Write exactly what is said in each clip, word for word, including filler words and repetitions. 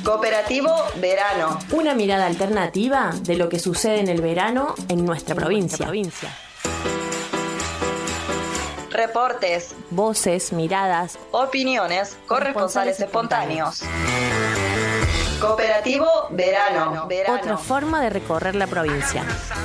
Cooperativo Verano. Una mirada alternativa de lo que sucede en el verano en nuestra provincia. provincia. Reportes, voces, miradas, opiniones, corresponsales espontáneos. Cooperativo Verano. Verano. Otra forma de recorrer la provincia.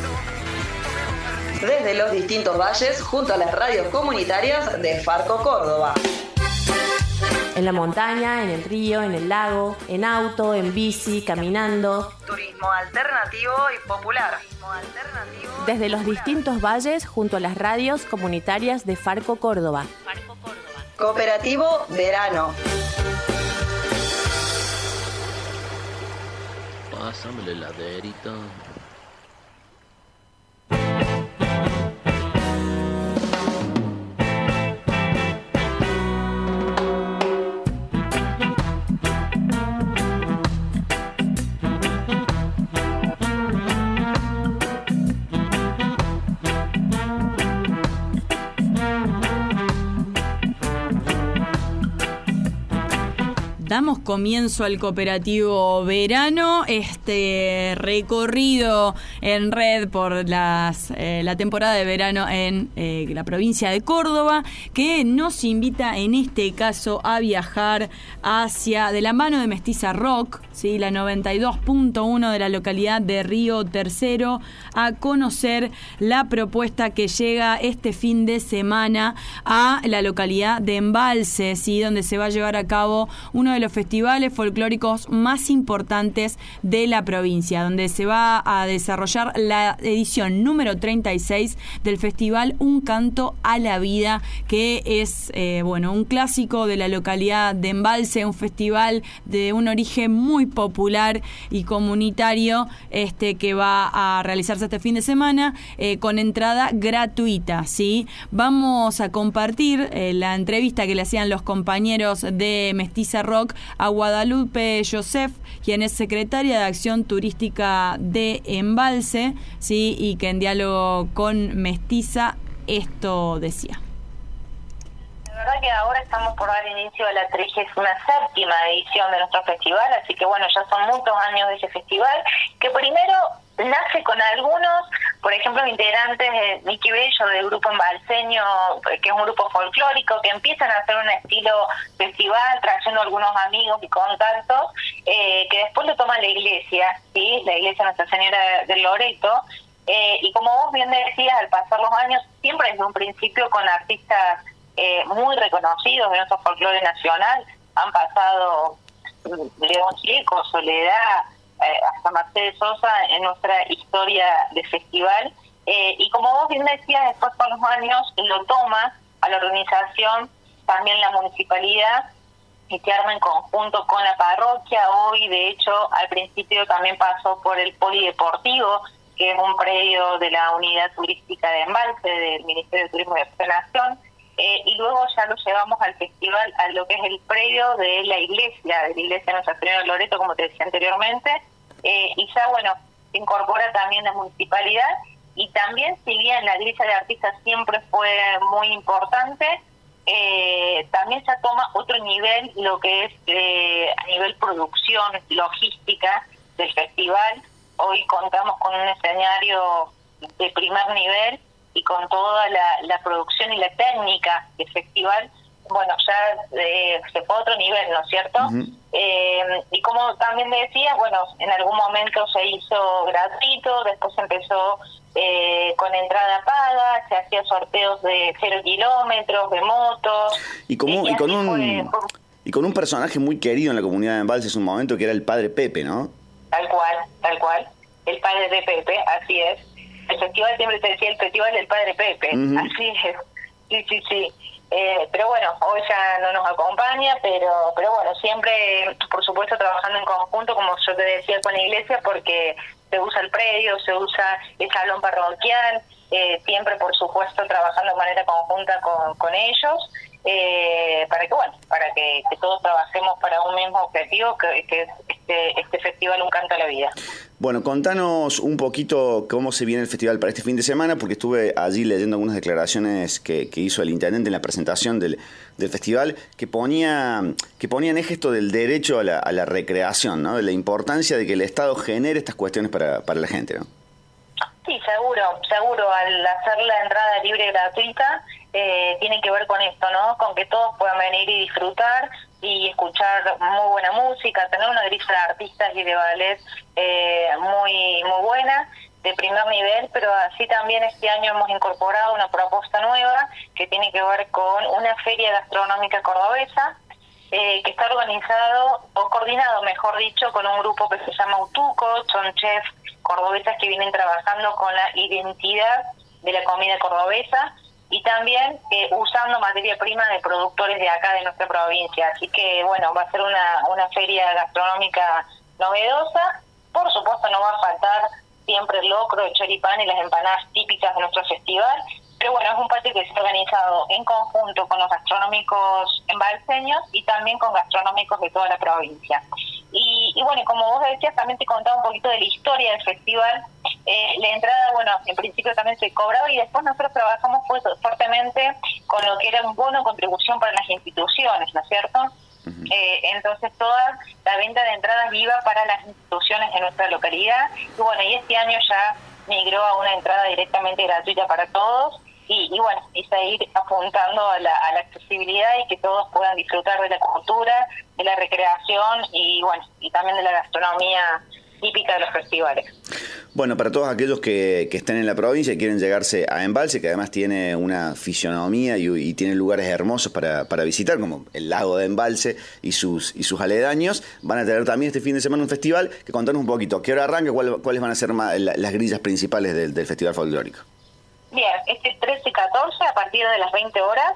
Desde los distintos valles junto a las radios comunitarias de Farco Córdoba. En la montaña, en el río, en el lago, en auto, en bici, caminando. Turismo alternativo y popular. Alternativo Desde los distintos valles junto a las radios comunitarias de Farco Córdoba. Farco Córdoba. Cooperativo Verano. Pásame la heladerita. Damos comienzo al Cooperativo Verano, este recorrido en red por las, eh, la temporada de verano en eh, la provincia de Córdoba, que nos invita en este caso a viajar hacia, de la mano de Mestiza Rock, ¿sí? La noventa y dos punto uno de la localidad de Río Tercero, a conocer la propuesta que llega este fin de semana a la localidad de Embalse, ¿sí? Donde se va a llevar a cabo uno de los festivales folclóricos más importantes de la provincia, donde se va a desarrollar la edición número treinta y seis del festival Un Canto a la Vida, que es eh, bueno, un clásico de la localidad de Embalse, un festival de un origen muy popular y comunitario, este que va a realizarse este fin de semana eh, con entrada gratuita, ¿sí? Vamos a compartir eh, la entrevista que le hacían los compañeros de Mestiza Rock a Guadalupe Joseph, quien es secretaria de Acción Turística de Embalse, ¿sí? Y que en diálogo con Mestiza esto decía. La verdad que ahora estamos por dar inicio a la trigésima séptima edición de nuestro festival, así que bueno, ya son muchos años de ese festival, que primero nace con algunos, por ejemplo, integrantes de Miki Bello del grupo embalseño, que es un grupo folclórico, que empiezan a hacer un estilo festival, trayendo algunos amigos y contactos, eh, que después lo toma la iglesia, ¿sí? La iglesia Nuestra Señora del Loreto, eh, y como vos bien decías, al pasar los años, siempre desde un principio con artistas eh, muy reconocidos de nuestro folclore nacional, han pasado León Gieco, Soledad, Eh, hasta Mercedes Sosa en nuestra historia de festival, eh, y como vos bien decías, después con los años lo toma a la organización también la municipalidad y se arma en conjunto con la parroquia. Hoy de hecho al principio también pasó por el polideportivo, que es un predio de la unidad turística de Embalse del Ministerio de Turismo y Nación, eh, y luego ya lo llevamos al festival, a lo que es el predio de la iglesia, de la iglesia Nuestra Señora de Loreto, como te decía anteriormente, eh, y ya bueno, se incorpora también la municipalidad, y también si bien la grilla de artistas siempre fue muy importante, eh, también ya toma otro nivel, lo que es eh, a nivel producción, logística del festival. Hoy contamos con un escenario de primer nivel y con toda la, la producción y la técnica del festival, bueno, ya eh, se fue a otro nivel, ¿no es cierto? Uh-huh. Eh, y como también decía, bueno, en algún momento se hizo gratuito, después empezó eh, con entrada paga, se hacía sorteos de cero kilómetros, de motos. Y, como, y, y, con un, fue, y con un personaje muy querido en la comunidad de Embalse en un momento, que era el padre Pepe, ¿no? Tal cual, tal cual, el padre de Pepe, así es. El festival siempre se decía el festival del padre Pepe, uh-huh. Así es, sí, sí, sí. Eh, pero bueno, hoy ya no nos acompaña, pero pero bueno, siempre, por supuesto, trabajando en conjunto, como yo te decía, con la iglesia, porque se usa el predio, se usa el salón parroquial, eh, siempre, por supuesto, trabajando de manera conjunta con, con ellos, eh, para que, bueno, para que, que todos trabajemos para un mismo objetivo, que, que es este, este festival Un Canto a la Vida. Bueno, contanos un poquito cómo se viene el festival para este fin de semana, porque estuve allí leyendo algunas declaraciones que, que hizo el intendente en la presentación del, del festival, que ponía que ponía en eje esto del derecho a la, a la recreación, ¿no? De la importancia de que el Estado genere estas cuestiones para, para la gente, ¿no? Sí, seguro, seguro. Al hacer la entrada libre y gratuita, eh, tiene que ver con esto, ¿no? Con que todos puedan venir y disfrutar y escuchar muy buena música, tener una grilla de artistas y de ballet eh, muy muy buena, de primer nivel, pero así también este año hemos incorporado una propuesta nueva que tiene que ver con una feria gastronómica cordobesa, eh, que está organizado, o coordinado, mejor dicho, con un grupo que se llama Utuco. Son chefs cordobesas que vienen trabajando con la identidad de la comida cordobesa, y también eh, usando materia prima de productores de acá, de nuestra provincia. Así que, bueno, va a ser una, una feria gastronómica novedosa. Por supuesto, no va a faltar siempre el locro, el choripán y las empanadas típicas de nuestro festival. Pero bueno, es un patio que se ha organizado en conjunto con los gastronómicos embalseños y también con gastronómicos de toda la provincia. Y, y bueno, como vos decías, también te contaba un poquito de la historia del festival. Eh, la entrada, bueno, en principio también se cobraba, y después nosotros trabajamos fuertemente con lo que era un bono de contribución para las instituciones, ¿no es cierto? Uh-huh. Eh, entonces toda la venta de entradas iba para las instituciones de nuestra localidad, y bueno, y este año ya migró a una entrada directamente gratuita para todos, y, y bueno, y seguir apuntando a la, a la accesibilidad y que todos puedan disfrutar de la cultura, de la recreación y bueno, y también de la gastronomía típica de los festivales. Bueno, para todos aquellos que, que estén en la provincia y quieren llegarse a Embalse, que además tiene una fisionomía y, y tiene lugares hermosos para, para visitar, como el lago de Embalse y sus y sus aledaños, van a tener también este fin de semana un festival. Que contanos un poquito, ¿qué hora arranca? ¿Cuál, ¿Cuáles van a ser más, la, las grillas principales del, del Festival Folclórico? Bien, este trece y catorce, a partir de las veinte horas,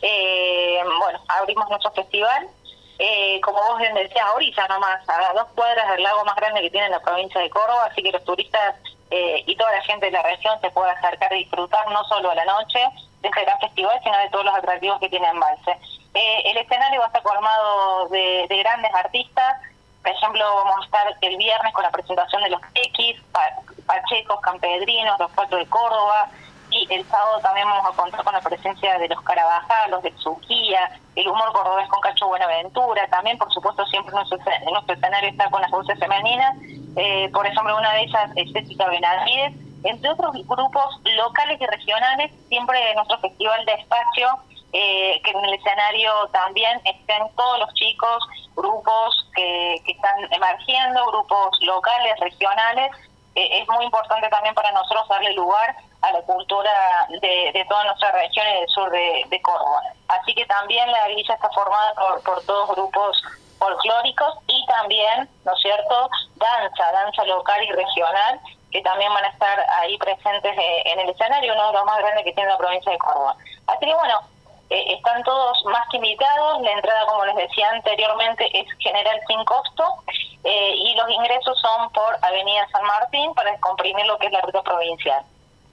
eh, bueno, abrimos nuestro festival. Eh, como vos bien decías, a orillas nomás, a dos cuadras del lago más grande que tiene la provincia de Córdoba, así que los turistas eh, y toda la gente de la región se puede acercar y disfrutar no solo a la noche de este gran festival, sino de todos los atractivos que tiene Embalse. Eh, el escenario va a estar formado de, de grandes artistas. Por ejemplo, vamos a estar el viernes con la presentación de los X, Pachecos, Campedrinos, los Cuatro de Córdoba. Y el sábado también vamos a contar con la presencia de los Carabajal, los de Tsuquía, el humor cordobés con Cacho Buenaventura. También, por supuesto, siempre nuestro, nuestro escenario está con las voces femeninas. Eh, por ejemplo, una de ellas es Césica Benavides. Entre otros grupos locales y regionales, siempre en nuestro festival de espacio, eh, que en el escenario también estén todos los chicos, grupos que, que están emergiendo, grupos locales, regionales. Eh, es muy importante también para nosotros darle lugar a la cultura de, de toda nuestra región y del sur de, de Córdoba. Así que también la grilla está formada por, por todos grupos folclóricos y también, ¿no es cierto?, danza, danza local y regional, que también van a estar ahí presentes eh, en el escenario, uno de los más grandes que tiene la provincia de Córdoba. Así que bueno, eh, están todos más que invitados. La entrada, como les decía anteriormente, es general sin costo, eh, y los ingresos son por Avenida San Martín para descomprimir lo que es la ruta provincial.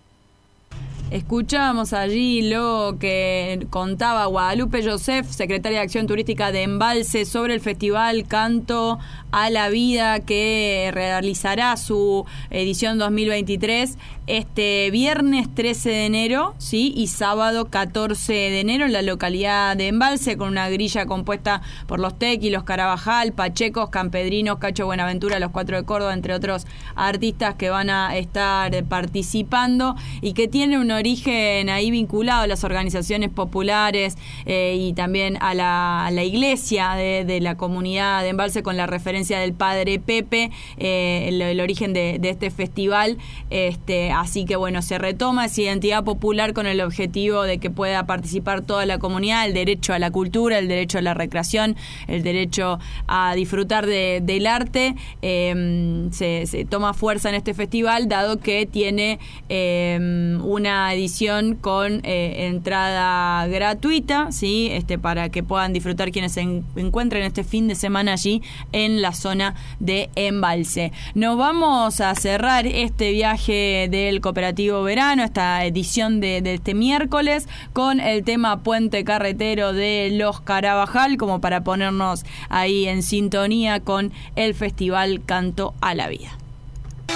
Escuchábamos allí lo que contaba Guadalupe Joseph, secretaria de Acción Turística de Embalse, sobre el festival Canto a la Vida, que realizará su edición dos mil veintitrés este viernes trece de enero, sí, y sábado catorce de enero en la localidad de Embalse, con una grilla compuesta por los Tequi, los Carabajal, Pachecos, Campedrinos, Cacho Buenaventura, los Cuatro de Córdoba, entre otros artistas que van a estar participando, y que tiene un origen ahí vinculado a las organizaciones populares eh, y también a la, a la iglesia de, de la comunidad de Embalse, con la referencia del Padre Pepe, eh, el, el origen de, de este festival. Este, así que bueno, se retoma esa identidad popular con el objetivo de que pueda participar toda la comunidad, el derecho a la cultura, el derecho a la recreación, el derecho a disfrutar de, del arte. Eh, se, se toma fuerza en este festival, dado que tiene eh, una edición con eh, entrada gratuita, sí, este, para que puedan disfrutar quienes se en, encuentren este fin de semana allí en la zona de Embalse. Nos vamos a cerrar este viaje del Cooperativo Verano, esta edición de, de este miércoles, con el tema Puente Carretero de los Carabajal, como para ponernos ahí en sintonía con el Festival Canto a la Vida.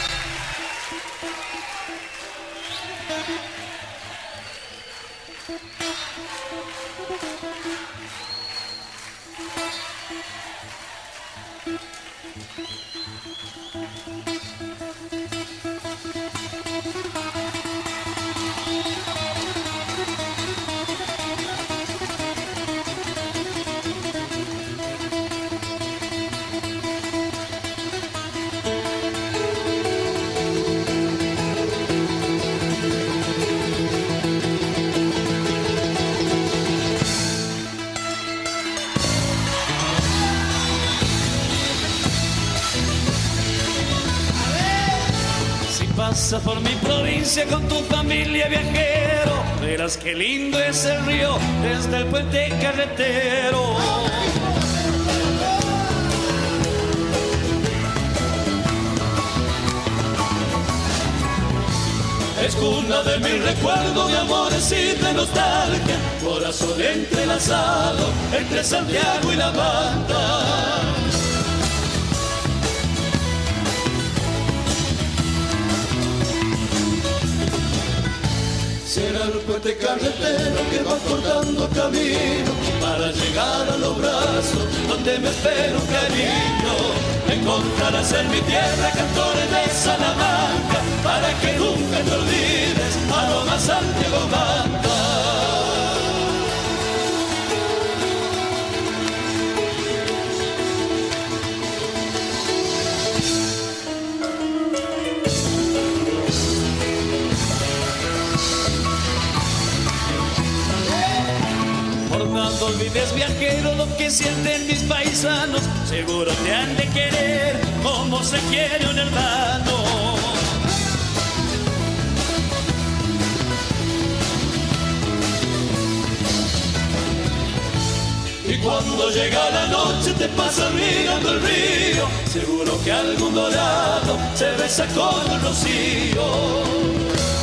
Pasa por mi provincia con tu familia viajero, verás qué lindo es el río desde el puente carretero. Es cuna de mi recuerdo, de amores y de nostalgia, corazón entrelazado entre Santiago y La Banda. Será el puente carretero que va cortando camino para llegar a los brazos donde me espero cariño. Encontrarás en mi tierra cantores de Salamanca para que nunca te olvides a lo más Santiago Banda. No olvides, viajero, lo que sienten mis paisanos, seguro te han de querer como se quiere un hermano. Y cuando llega la noche te pasas mirando el río, seguro que algún dorado se besa con el rocío.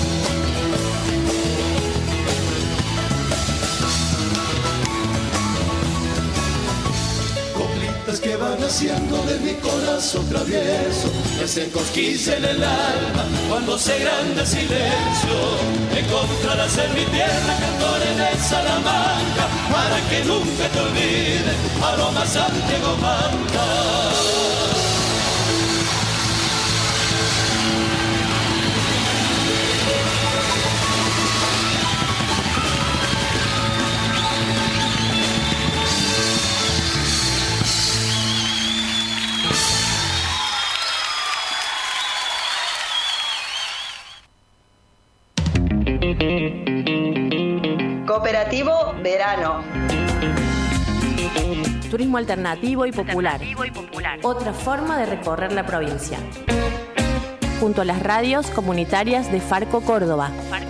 Que van haciendo de mi corazón travieso, que se cosquilla en el alma cuando se grande el silencio. Encontrarás en mi tierra cantores de Salamanca para que nunca te olvides a lo más Santiago Banda. Cooperativo Verano. Turismo alternativo y popular. Otra forma de recorrer la provincia. Junto a las radios comunitarias de Farco Córdoba.